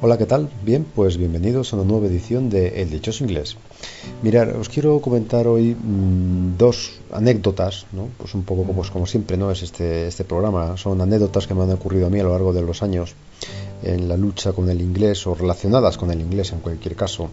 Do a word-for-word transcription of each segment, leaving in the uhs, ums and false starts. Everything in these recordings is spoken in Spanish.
Hola, ¿qué tal? Bien, pues bienvenidos a una nueva edición de El Dichoso Inglés. Mirad, os quiero comentar hoy mmm, dos anécdotas, ¿no? Pues un poco como, pues como siempre, ¿no? Es este, este programa. Son anécdotas que me han ocurrido a mí a lo largo de los años en la lucha con el inglés o relacionadas con el inglés en cualquier caso.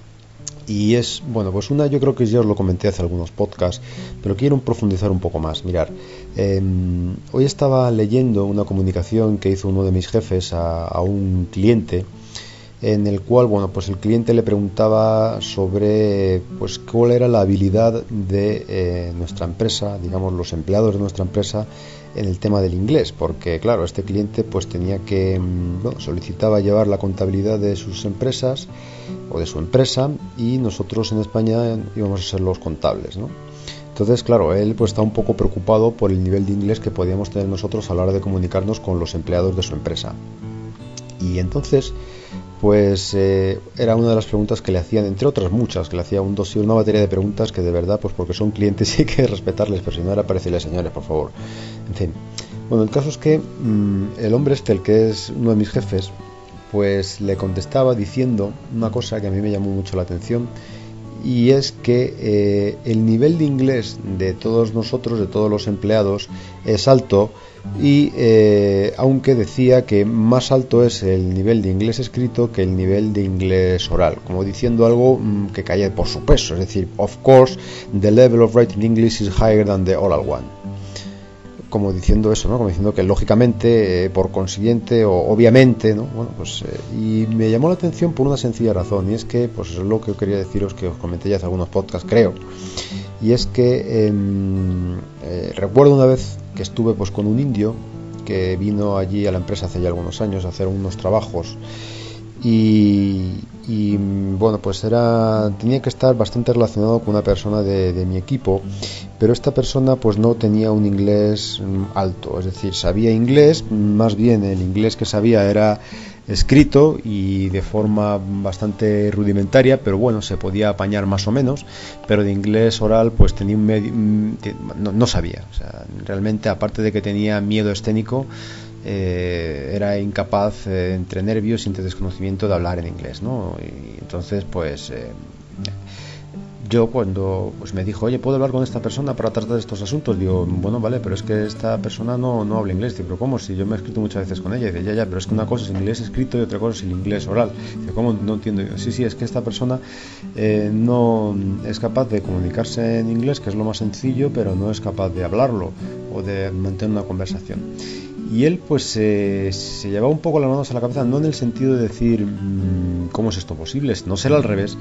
Y es, bueno, pues una yo creo que ya os lo comenté hace algunos podcasts, pero quiero profundizar un poco más. Mirar, eh, hoy estaba leyendo una comunicación que hizo uno de mis jefes a, a un cliente, en el cual, bueno, pues el cliente le preguntaba sobre, pues, cuál era la habilidad de eh, nuestra empresa, digamos, los empleados de nuestra empresa en el tema del inglés, porque, claro, este cliente, pues, tenía que, bueno, solicitaba llevar la contabilidad de sus empresas o de su empresa y nosotros en España íbamos a ser los contables, ¿no? Entonces, claro, él pues está un poco preocupado por el nivel de inglés que podíamos tener nosotros a la hora de comunicarnos con los empleados de su empresa. Y entonces, pues eh, era una de las preguntas que le hacían, entre otras muchas, que le hacía un dossier, una batería de preguntas que de verdad, pues porque son clientes y hay que respetarles, pero si no era para decirles, señores, por favor. En fin, bueno, el caso es que mmm, el hombre este, el que es uno de mis jefes, pues le contestaba diciendo una cosa que a mí me llamó mucho la atención, y es que eh, el nivel de inglés de todos nosotros, de todos los empleados, es alto, y eh, aunque decía que más alto es el nivel de inglés escrito que el nivel de inglés oral, como diciendo algo mmm, que caía por su peso, es decir, of course the level of writing English is higher than the oral one, como diciendo eso, ¿no? Como diciendo que lógicamente, eh, por consiguiente, o obviamente, ¿no? Bueno, pues, eh, y me llamó la atención por una sencilla razón, y es que, pues es lo que quería deciros, que os comenté ya hace algunos podcasts, creo, y es que eh, eh, recuerdo una vez que estuve pues con un indio que vino allí a la empresa hace ya algunos años a hacer unos trabajos. Y, y bueno, pues era tenía que estar bastante relacionado con una persona de, de mi equipo, pero esta persona pues no tenía un inglés alto, es decir, sabía inglés, más bien el inglés que sabía era escrito y de forma bastante rudimentaria, pero bueno, se podía apañar más o menos, pero de inglés oral pues tenía un medio, no, no sabía, o sea, realmente, aparte de que tenía miedo escénico, Eh, era incapaz, eh, entre nervios y entre desconocimiento, de hablar en inglés, ¿no? Y entonces pues eh, yo cuando pues me dijo, oye, ¿puedo hablar con esta persona para tratar estos asuntos? Digo, bueno, vale, pero es que esta persona no, no habla inglés. Digo, pero ¿cómo? Si yo me he escrito muchas veces con ella. Dice, ya, ya, pero es que una cosa es el inglés escrito y otra cosa es el inglés oral. Digo, ¿cómo? No entiendo. Digo, sí, sí, es que esta persona eh, no es capaz de comunicarse en inglés, que es lo más sencillo, pero no es capaz de hablarlo o de mantener una conversación. Y él pues eh, se llevaba un poco las manos a la cabeza, no en el sentido de decir mmm, ¿cómo es esto posible? No será al revés,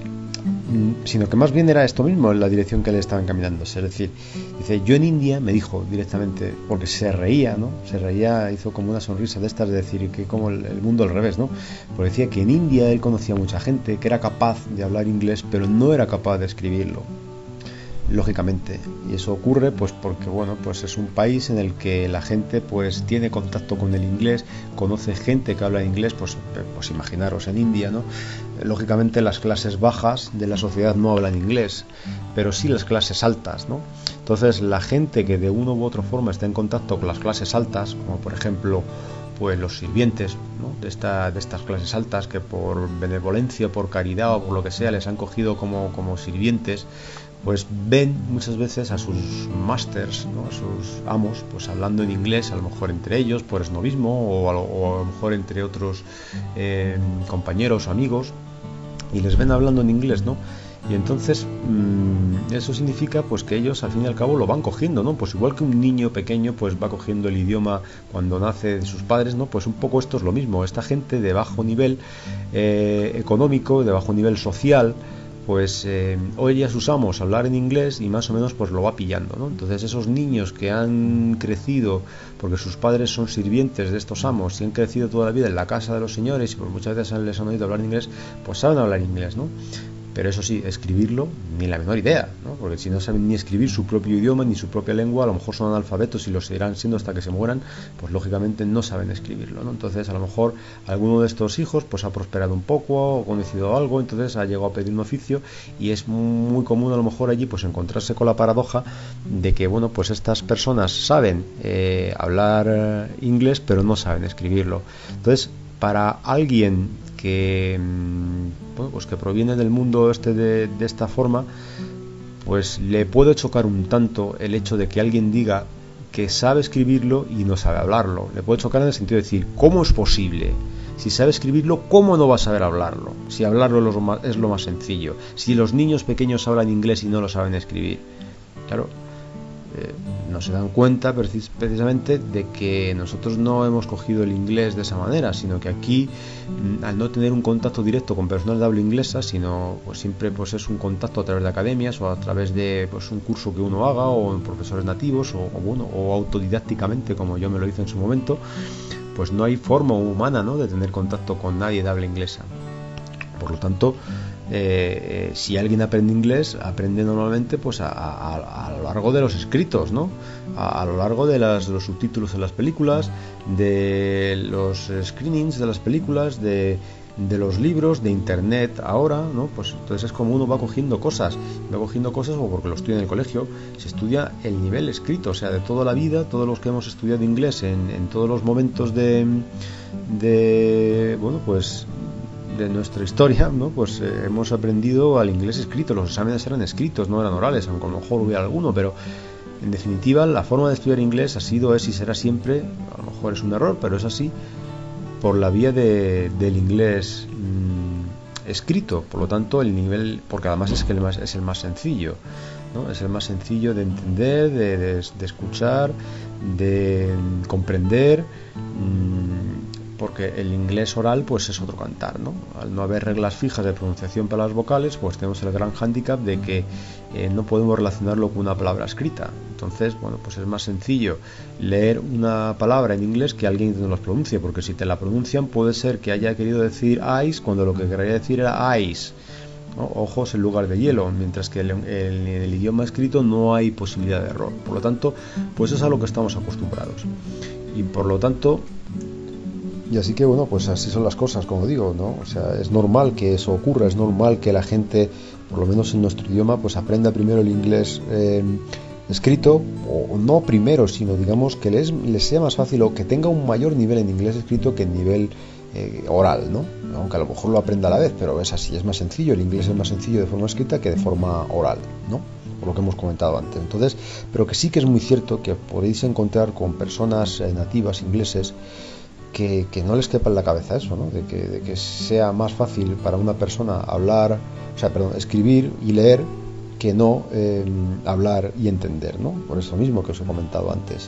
mmm, sino que más bien era esto mismo en la dirección que le estaban caminando. Es decir, dice, yo en India, me dijo directamente, porque se reía, ¿no? Se reía, hizo como una sonrisa de estas de decir que como el, el mundo al revés, ¿no? Porque decía que en India él conocía a mucha gente que era capaz de hablar inglés, pero no era capaz de escribirlo, lógicamente, y eso ocurre pues porque bueno, pues es un país en el que la gente pues tiene contacto con el inglés, conoce gente que habla inglés, pues, pues imaginaros en India, ¿no? Lógicamente las clases bajas de la sociedad no hablan inglés, pero sí las clases altas, ¿no? Entonces la gente que de una u otra forma está en contacto con las clases altas, como por ejemplo pues los sirvientes, ¿no? de, esta, de estas clases altas, que por benevolencia, por caridad o por lo que sea les han cogido como, como sirvientes, pues ven muchas veces a sus masters, ¿no? A sus amos, pues hablando en inglés, a lo mejor entre ellos por esnovismo, o a lo, o a lo mejor entre otros eh, compañeros o amigos, y les ven hablando en inglés, ¿no? Y entonces mmm, eso significa pues que ellos al fin y al cabo lo van cogiendo, ¿no? Pues igual que un niño pequeño pues va cogiendo el idioma cuando nace de sus padres, ¿no? Pues un poco esto es lo mismo. Esta gente de bajo nivel eh, económico, de bajo nivel social, pues eh, oye a sus amos hablar en inglés y más o menos pues lo va pillando, ¿no? Entonces esos niños que han crecido porque sus padres son sirvientes de estos amos y han crecido toda la vida en la casa de los señores y pues muchas veces les han oído hablar en inglés, pues saben hablar inglés, ¿no? Pero eso sí, escribirlo ni la menor idea, ¿no? Porque si no saben ni escribir su propio idioma ni su propia lengua, a lo mejor son analfabetos y lo seguirán siendo hasta que se mueran, pues lógicamente no saben escribirlo, ¿no? Entonces a lo mejor alguno de estos hijos pues ha prosperado un poco o conocido algo, entonces ha llegado a pedir un oficio, y es muy común a lo mejor allí pues encontrarse con la paradoja de que bueno, pues estas personas saben eh, hablar inglés pero no saben escribirlo. Entonces para alguien que, bueno, pues que proviene del mundo este de, de esta forma, pues le puede chocar un tanto el hecho de que alguien diga que sabe escribirlo y no sabe hablarlo. Le puede chocar en el sentido de decir, ¿cómo es posible? Si sabe escribirlo, ¿cómo no va a saber hablarlo? Si hablarlo es lo más, es lo más sencillo. Si los niños pequeños hablan inglés y no lo saben escribir. Claro, eh, no se dan cuenta precis- precisamente de que nosotros no hemos cogido el inglés de esa manera, sino que aquí, al no tener un contacto directo con personas de habla inglesa, sino pues siempre pues es un contacto a través de academias o a través de pues un curso que uno haga o en profesores nativos o, o bueno o autodidácticamente, como yo me lo hice en su momento, pues no hay forma humana, ¿no?, de tener contacto con nadie de habla inglesa. Por lo tanto, eh, eh, si alguien aprende inglés, aprende normalmente pues a, a, a lo largo de los escritos, ¿no? A, a lo largo de, las, de los subtítulos en las películas, de los screenings de las películas, de, de los libros, de internet ahora, ¿no? Pues entonces es como uno va cogiendo cosas, va cogiendo cosas o porque lo estudia en el colegio, se estudia el nivel escrito, o sea, de toda la vida, todos los que hemos estudiado inglés en, en todos los momentos de, de bueno, pues de nuestra historia, ¿no? Pues eh, hemos aprendido al inglés escrito. Los exámenes eran escritos, no eran orales, aunque a lo mejor hubiera alguno, pero en definitiva la forma de estudiar inglés ha sido, es y será siempre, a lo mejor es un error, pero es así, por la vía de, del inglés mmm, escrito. Por lo tanto, el nivel, porque además es que el más, es el más sencillo, ¿no? Es el más sencillo de entender, de, de, de escuchar, de comprender, mmm, porque el inglés oral pues es otro cantar, ¿no? Al no haber reglas fijas de pronunciación para las vocales, pues tenemos el gran hándicap de que eh, no podemos relacionarlo con una palabra escrita. Entonces, bueno, pues es más sencillo leer una palabra en inglés que alguien no las pronuncie, porque si te la pronuncian puede ser que haya querido decir ice cuando lo que quería decir era ice, ¿no? Ojos en lugar de hielo, mientras que en el, el, el idioma escrito no hay posibilidad de error. Por lo tanto, pues es a lo que estamos acostumbrados. Y por lo tanto, y así que bueno, pues así son las cosas, como digo, ¿no? O sea, es normal que eso ocurra, es normal que la gente, por lo menos en nuestro idioma, pues aprenda primero el inglés eh, escrito, o no primero, sino digamos que les, les sea más fácil o que tenga un mayor nivel en inglés escrito que en nivel eh, oral, ¿no? Aunque a lo mejor lo aprenda a la vez, pero es así, es más sencillo, el inglés es más sencillo de forma escrita que de forma oral, ¿no? Por lo que hemos comentado antes. Entonces, pero que sí que es muy cierto que podéis encontrar con personas eh, nativas ingleses Que, que no les quepa en la cabeza eso, ¿no? De que, de que sea más fácil para una persona hablar, o sea, perdón, escribir y leer que no eh, hablar y entender, ¿no? Por eso mismo que os he comentado antes.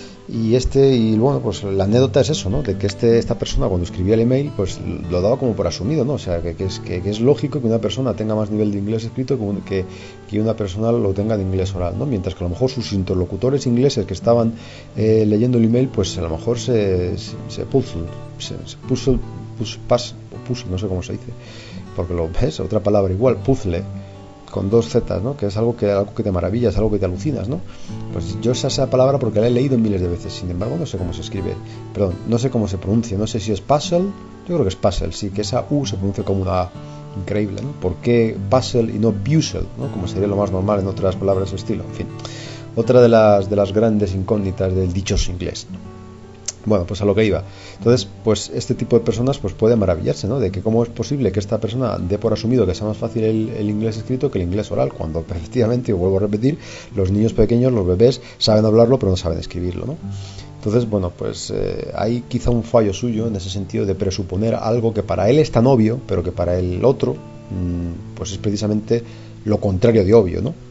Y este, y bueno, pues la anécdota es eso, ¿no? De que este, esta persona cuando escribía el email, pues lo daba como por asumido, ¿no? O sea, que, que, es, que, que es lógico que una persona tenga más nivel de inglés escrito que, un, que, que una persona lo tenga de inglés oral, ¿no? Mientras que a lo mejor sus interlocutores ingleses que estaban eh, leyendo el email, pues a lo mejor se, se, se puzzle, se, se puzzle, puzzle, pas, puzzle, no sé cómo se dice, porque lo ves, otra palabra igual, puzzle, con dos zetas, ¿no? Que es algo que algo que te maravilla, es algo que te alucinas, ¿no? Pues yo sé esa palabra porque la he leído miles de veces, sin embargo no sé cómo se escribe, perdón, no sé cómo se pronuncia, no sé si es puzzle, yo creo que es puzzle, sí, que esa U se pronuncia como una A, increíble, ¿no? ¿Por qué puzzle y no puzzle, ¿no? Como sería lo más normal en otras palabras de ese estilo, en fin, otra de las, de las grandes incógnitas del dichoso inglés, ¿no? Bueno, pues a lo que iba. Entonces, pues este tipo de personas pues puede maravillarse, ¿no? De que cómo es posible que esta persona dé por asumido que sea más fácil el, el inglés escrito que el inglés oral, cuando efectivamente, y vuelvo a repetir, los niños pequeños, los bebés, saben hablarlo pero no saben escribirlo, ¿no? Entonces, bueno, pues eh, hay quizá un fallo suyo en ese sentido de presuponer algo que para él es tan obvio, pero que para el otro, mmm, pues es precisamente lo contrario de obvio, ¿no?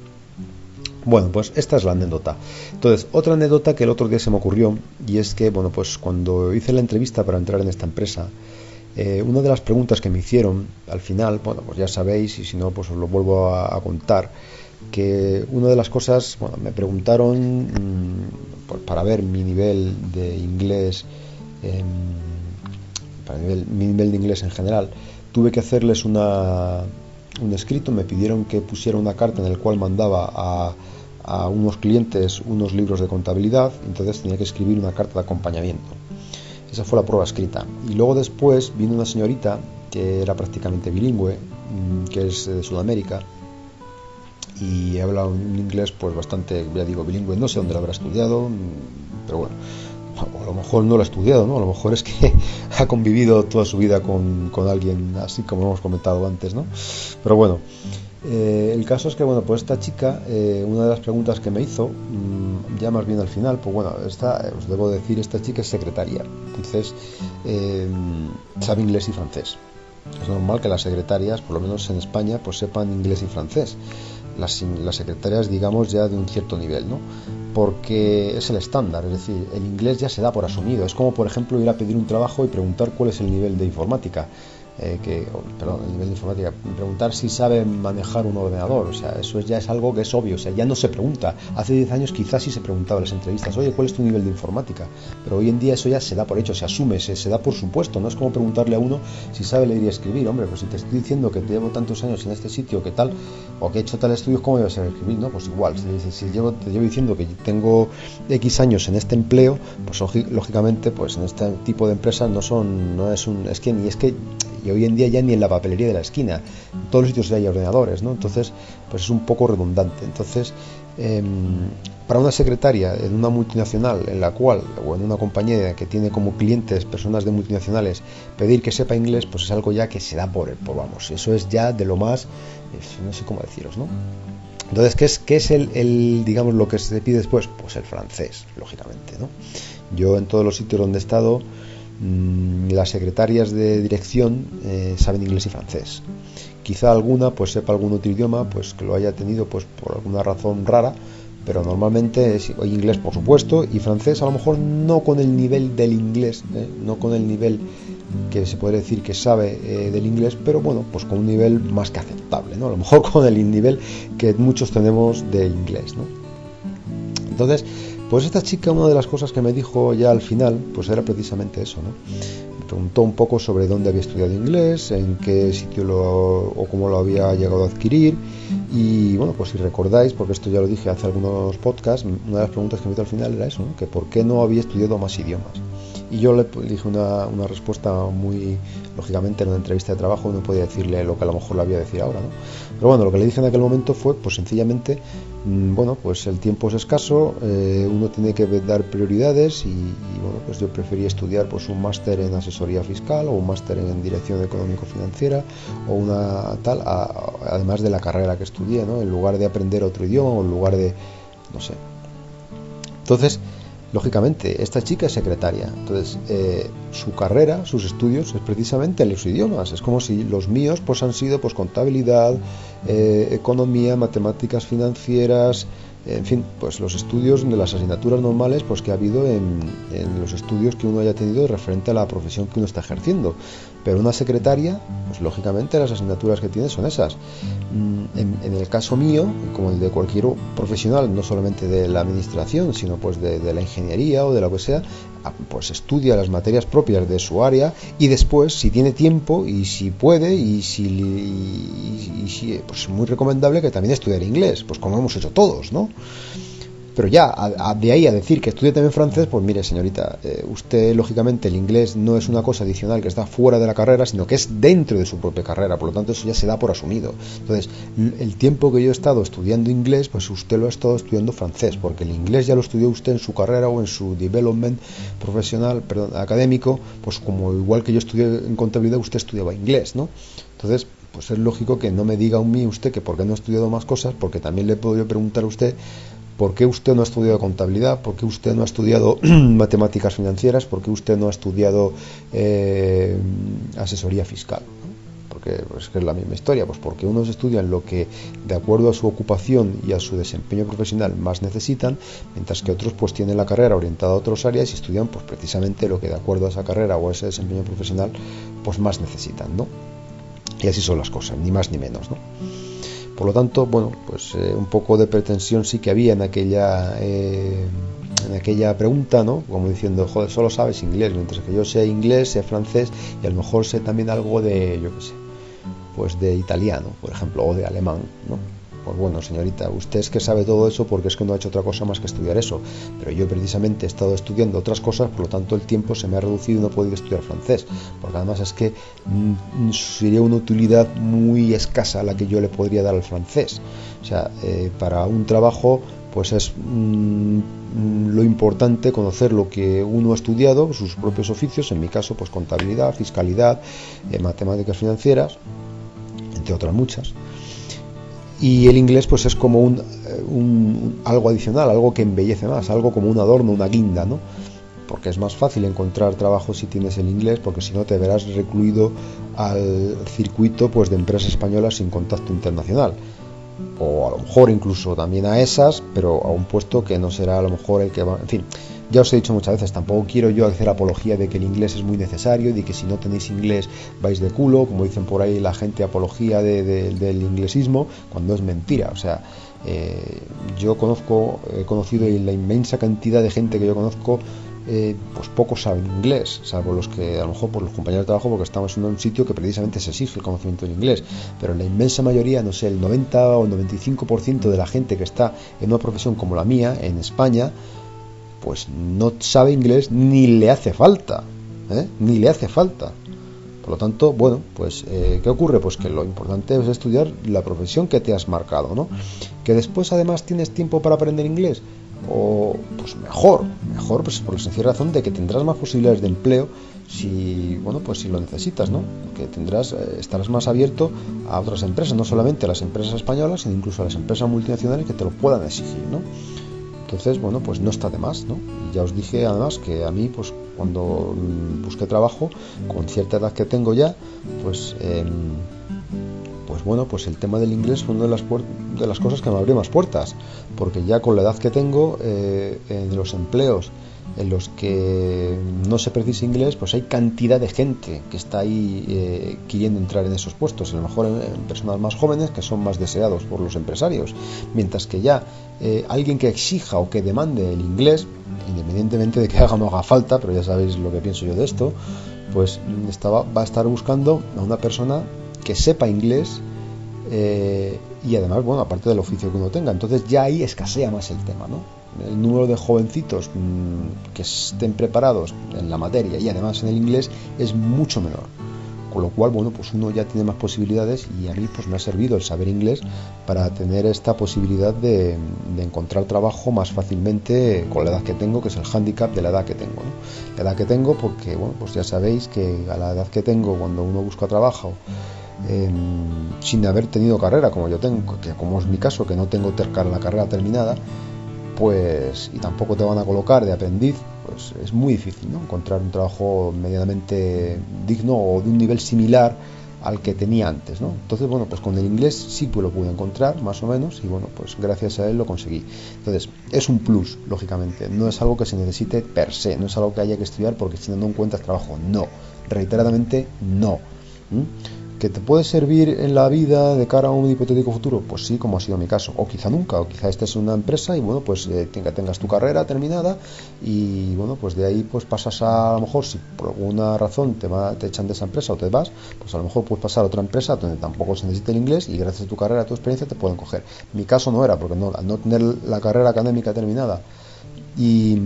Bueno, pues esta es la anécdota. Entonces, otra anécdota que el otro día se me ocurrió, y es que, bueno, pues cuando hice la entrevista para entrar en esta empresa, eh, una de las preguntas que me hicieron al final, bueno, pues ya sabéis, y si no, pues os lo vuelvo a, a contar, que una de las cosas, bueno, me preguntaron mmm, pues para ver mi nivel de inglés, eh, para nivel, mi nivel de inglés en general, tuve que hacerles una... un escrito, me pidieron que pusiera una carta en la cual mandaba a, a unos clientes unos libros de contabilidad, entonces tenía que escribir una carta de acompañamiento. Esa fue la prueba escrita. Y luego después vino una señorita que era prácticamente bilingüe, que es de Sudamérica, y habla un inglés pues bastante, ya digo, bilingüe, no sé dónde lo habrá estudiado, pero bueno, o a lo mejor no lo ha estudiado, ¿no? A lo mejor es que ha convivido toda su vida con, con alguien así, como hemos comentado antes, ¿no? Pero bueno, eh, el caso es que, bueno, pues esta chica, eh, una de las preguntas que me hizo, mmm, ya más bien al final, pues bueno, esta, os debo decir, esta chica es secretaria, entonces eh, sabe inglés y francés. Es normal que las secretarias, por lo menos en España, pues sepan inglés y francés. Las, las secretarias, digamos, ya de un cierto nivel, ¿no? Porque es el estándar, es decir, el inglés ya se da por asumido. Es como, por ejemplo, ir a pedir un trabajo y preguntar cuál es el nivel de informática. Eh, que, oh, perdón, el nivel de informática, preguntar si sabe manejar un ordenador, o sea, eso ya es algo que es obvio, o sea, ya no se pregunta. Hace diez años quizás sí se preguntaba en las entrevistas, oye, ¿cuál es tu nivel de informática? Pero hoy en día eso ya se da por hecho, se asume, se, se da por supuesto, no es como preguntarle a uno si sabe leer y escribir. Hombre, pues si te estoy diciendo que te llevo tantos años en este sitio, que tal, o que he hecho tal estudios, ¿cómo debes saber escribir? No, pues igual, si, si llevo, te llevo diciendo que tengo X años en este empleo, pues lógicamente, pues en este tipo de empresas no son, no es un, es que ni es que y hoy en día ya ni en la papelería de la esquina, en todos los sitios hay ordenadores, ¿no? Entonces, pues es un poco redundante. Entonces, eh, para una secretaria en una multinacional en la cual, o en una compañía que tiene como clientes personas de multinacionales, pedir que sepa inglés, pues es algo ya que se da por, por vamos, eso es ya de lo más, no sé cómo deciros, ¿no? Entonces, ¿qué es, qué es el, el, digamos, lo que se pide después? Pues el francés, lógicamente, ¿no? Yo en todos los sitios donde he estado, las secretarias de dirección eh, saben inglés y francés. Quizá alguna pues sepa algún otro idioma, pues que lo haya tenido pues por alguna razón rara, pero normalmente es inglés, por supuesto, y francés a lo mejor no con el nivel del inglés, ¿eh? No con el nivel que se puede decir que sabe eh, del inglés, pero bueno, pues con un nivel más que aceptable, ¿no? A lo mejor con el nivel que muchos tenemos de inglés, ¿no? Entonces, pues esta chica, una de las cosas que me dijo ya al final, pues era precisamente eso, ¿no? Me preguntó un poco sobre dónde había estudiado inglés, en qué sitio lo, o cómo lo había llegado a adquirir, y bueno, pues si recordáis, porque esto ya lo dije hace algunos podcasts, una de las preguntas que me hizo al final era eso, ¿no? Que por qué no había estudiado más idiomas. Y yo le dije una, una respuesta muy, lógicamente en una entrevista de trabajo no podía decirle lo que a lo mejor le había decir ahora, ¿no? Pero bueno, lo que le dije en aquel momento fue, pues sencillamente, mmm, bueno, pues el tiempo es escaso, eh, uno tiene que dar prioridades y, y bueno, pues yo prefería estudiar pues un máster en asesoría fiscal o un máster en dirección económico-financiera o una tal, a, además de la carrera que estudié, ¿no? En lugar de aprender otro idioma o en lugar de, no sé. Entonces, lógicamente, esta chica es secretaria, entonces eh, su carrera, sus estudios es precisamente en los idiomas. Es como si los míos pues han sido pues contabilidad, eh, economía, matemáticas financieras, en fin, pues los estudios de las asignaturas normales pues que ha habido en, en los estudios que uno haya tenido referente a la profesión que uno está ejerciendo. Pero una secretaria, pues lógicamente las asignaturas que tiene son esas. En, en el caso mío, como el de cualquier profesional, no solamente de la administración, sino pues de, de la ingeniería o de lo que sea, pues estudia las materias propias de su área y después, si tiene tiempo y si puede y si, y, y si pues es muy recomendable que también estudie inglés, pues como hemos hecho todos, ¿no? Pero ya, a, a, de ahí a decir que estudie también francés, pues mire, señorita, eh, usted, lógicamente, el inglés no es una cosa adicional que está fuera de la carrera, sino que es dentro de su propia carrera, por lo tanto, eso ya se da por asumido. Entonces, el tiempo que yo he estado estudiando inglés, pues usted lo ha estado estudiando francés, porque el inglés ya lo estudió usted en su carrera o en su development profesional, perdón, académico, pues como igual que yo estudié en contabilidad, usted estudiaba inglés, ¿no? Entonces, pues es lógico que no me diga a mí usted que por qué no he estudiado más cosas, porque también le puedo yo preguntar a usted ¿por qué usted no ha estudiado contabilidad? ¿Por qué usted no ha estudiado matemáticas financieras? ¿Por qué usted no ha estudiado eh, asesoría fiscal? Porque pues, es la misma historia, pues porque unos estudian lo que de acuerdo a su ocupación y a su desempeño profesional más necesitan, mientras que otros pues tienen la carrera orientada a otras áreas y estudian pues precisamente lo que de acuerdo a esa carrera o a ese desempeño profesional pues más necesitan, ¿no? Y así son las cosas, ni más ni menos, ¿no? Por lo tanto, bueno, pues eh, un poco de pretensión sí que había en aquella eh, en aquella pregunta, ¿no? Como diciendo, joder, solo sabes inglés, mientras que yo sé inglés, sé francés y a lo mejor sé también algo de, yo qué sé, pues de italiano, por ejemplo, o de alemán, ¿no? Pues bueno, señorita, usted es que sabe todo eso porque es que no ha hecho otra cosa más que estudiar eso, pero yo precisamente he estado estudiando otras cosas, por lo tanto el tiempo se me ha reducido y no he podido estudiar francés, porque además es que mm, sería una utilidad muy escasa la que yo le podría dar al francés. O sea, eh, para un trabajo pues es mmm, lo importante conocer lo que uno ha estudiado, sus propios oficios, en mi caso pues contabilidad, fiscalidad, eh, matemáticas financieras, entre otras muchas. Y el inglés pues es como un, un algo adicional, algo que embellece más, algo como un adorno, una guinda, ¿no? Porque es más fácil encontrar trabajo si tienes el inglés, porque si no te verás recluido al circuito pues de empresas españolas sin contacto internacional, o a lo mejor incluso también a esas, pero a un puesto que no será a lo mejor el que va, en fin. Ya os he dicho muchas veces, tampoco quiero yo hacer apología de que el inglés es muy necesario, de que si no tenéis inglés vais de culo, como dicen por ahí la gente, apología de, de, del inglesismo, cuando es mentira. O sea, eh, yo conozco, he conocido la inmensa cantidad de gente que yo conozco, eh, pues pocos saben inglés, salvo los que a lo mejor por los compañeros de trabajo, porque estamos en un sitio que precisamente se exige el conocimiento del inglés, pero la inmensa mayoría, no sé, el noventa o el noventa y cinco por ciento de la gente que está en una profesión como la mía, en España, pues no sabe inglés ni le hace falta, ¿eh? ni le hace falta. Por lo tanto, bueno, pues eh, ¿qué ocurre? Pues que lo importante es estudiar la profesión que te has marcado, ¿no? Que después además tienes tiempo para aprender inglés, o pues mejor, mejor pues por la sencilla razón de que tendrás más posibilidades de empleo si, bueno, pues si lo necesitas, ¿no? Que tendrás, eh, estarás más abierto a otras empresas, no solamente a las empresas españolas, sino incluso a las empresas multinacionales que te lo puedan exigir, ¿no? Entonces, bueno, pues no está de más, ¿no? Y ya os dije además que a mí, pues cuando busqué trabajo, con cierta edad que tengo ya, pues, eh, pues bueno, pues el tema del inglés fue una de las, de las cosas que me abrió más puertas, porque ya con la edad que tengo, eh, en los empleos en los que no se precisa inglés, pues hay cantidad de gente que está ahí eh, queriendo entrar en esos puestos, a lo mejor en, en personas más jóvenes que son más deseados por los empresarios, mientras que ya eh, alguien que exija o que demande el inglés, independientemente de que haga o no haga falta, pero ya sabéis lo que pienso yo de esto, pues estaba, va a estar buscando a una persona que sepa inglés, eh, y además, bueno, aparte del oficio que uno tenga. Entonces ya ahí escasea más el tema, ¿no? El número de jovencitos mmm, que estén preparados en la materia y además en el inglés es mucho menor, con lo cual, bueno, pues uno ya tiene más posibilidades, y a mí pues me ha servido el saber inglés para tener esta posibilidad de, de encontrar trabajo más fácilmente con la edad que tengo, que es el hándicap de la edad que tengo, ¿no? La edad que tengo porque, bueno, pues ya sabéis que a la edad que tengo, cuando uno busca trabajo eh, sin haber tenido carrera, como yo tengo, que como es mi caso, que no tengo ter- la carrera terminada, pues, y tampoco te van a colocar de aprendiz, pues es muy difícil, ¿no? Encontrar un trabajo medianamente digno o de un nivel similar al que tenía antes, ¿no? Entonces, bueno, pues con el inglés sí pues lo pude encontrar, más o menos, y bueno, pues gracias a él lo conseguí. Entonces, es un plus, lógicamente, no es algo que se necesite per se, no es algo que haya que estudiar porque si no, no encuentras trabajo, no, reiteradamente no. ¿Mm? ¿Que te puede servir en la vida de cara a un hipotético futuro? Pues sí, como ha sido mi caso. O quizá nunca, o quizá estés en una empresa y bueno, pues eh, tengas tu carrera terminada y bueno, pues de ahí pues pasas a, a lo mejor, si por alguna razón te, va, te echan de esa empresa o te vas, pues a lo mejor puedes pasar a otra empresa donde tampoco se necesita el inglés y gracias a tu carrera, a tu experiencia te pueden coger. Mi caso no era, porque no, al no tener la carrera académica terminada y...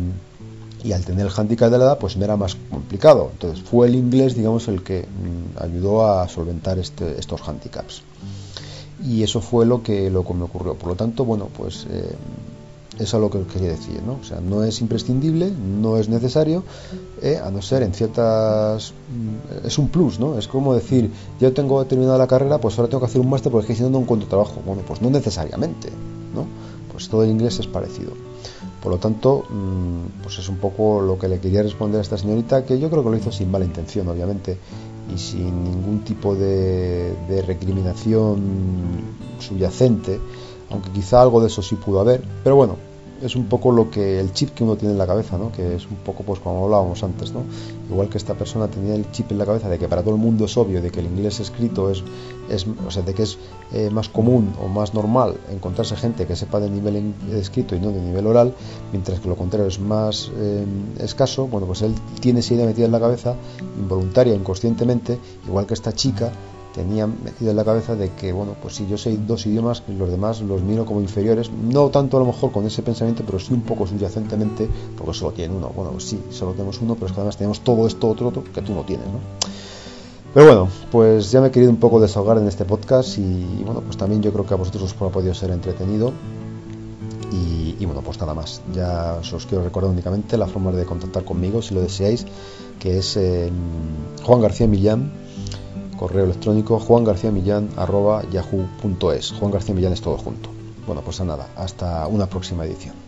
y al tener el hándicap de la edad pues me era más complicado, entonces fue el inglés, digamos, el que mmm, ayudó a solventar este, estos hándicaps, y eso fue lo que, lo que me ocurrió. Por lo tanto, bueno, pues eh, eso es lo que quería decir, ¿no? O sea, no es imprescindible, no es necesario, eh, a no ser en ciertas... es un plus, ¿no? Es como decir, yo tengo terminada la carrera, pues ahora tengo que hacer un máster porque si no no encuentro trabajo. Bueno, pues no necesariamente, ¿no? Pues todo el inglés es parecido. Por lo tanto, pues es un poco lo que le quería responder a esta señorita, que yo creo que lo hizo sin mala intención, obviamente, y sin ningún tipo de, de recriminación subyacente, aunque quizá algo de eso sí pudo haber, pero bueno, es un poco lo que el chip que uno tiene en la cabeza, ¿no? Que es un poco pues como hablábamos antes, ¿no? Igual que esta persona tenía el chip en la cabeza de que para todo el mundo es obvio de que el inglés escrito es, es o sea, de que es eh, más común o más normal encontrarse gente que sepa de nivel escrito y no de nivel oral, mientras que lo contrario es más eh, escaso. Bueno, pues él tiene esa idea metida en la cabeza, involuntaria, inconscientemente, igual que esta chica tenía metido en la cabeza de que, bueno, pues si yo sé dos idiomas, los demás los miro como inferiores, no tanto a lo mejor con ese pensamiento, pero sí un poco subyacentemente, porque solo tiene uno. Bueno, pues sí, solo tenemos uno, pero es que además tenemos todo esto, otro, otro, que tú no tienes, ¿no? Pero bueno, pues ya me he querido un poco desahogar en este podcast y, y bueno, pues también yo creo que a vosotros os ha podido ser entretenido. Y, y bueno, pues nada más. Ya os quiero recordar únicamente la forma de contactar conmigo, si lo deseáis, que es eh, Juan García Millán, correo electrónico juangarciamillán arroba yahoo punto es. Juan García Millán es todo junto. Bueno, pues nada, hasta una próxima edición.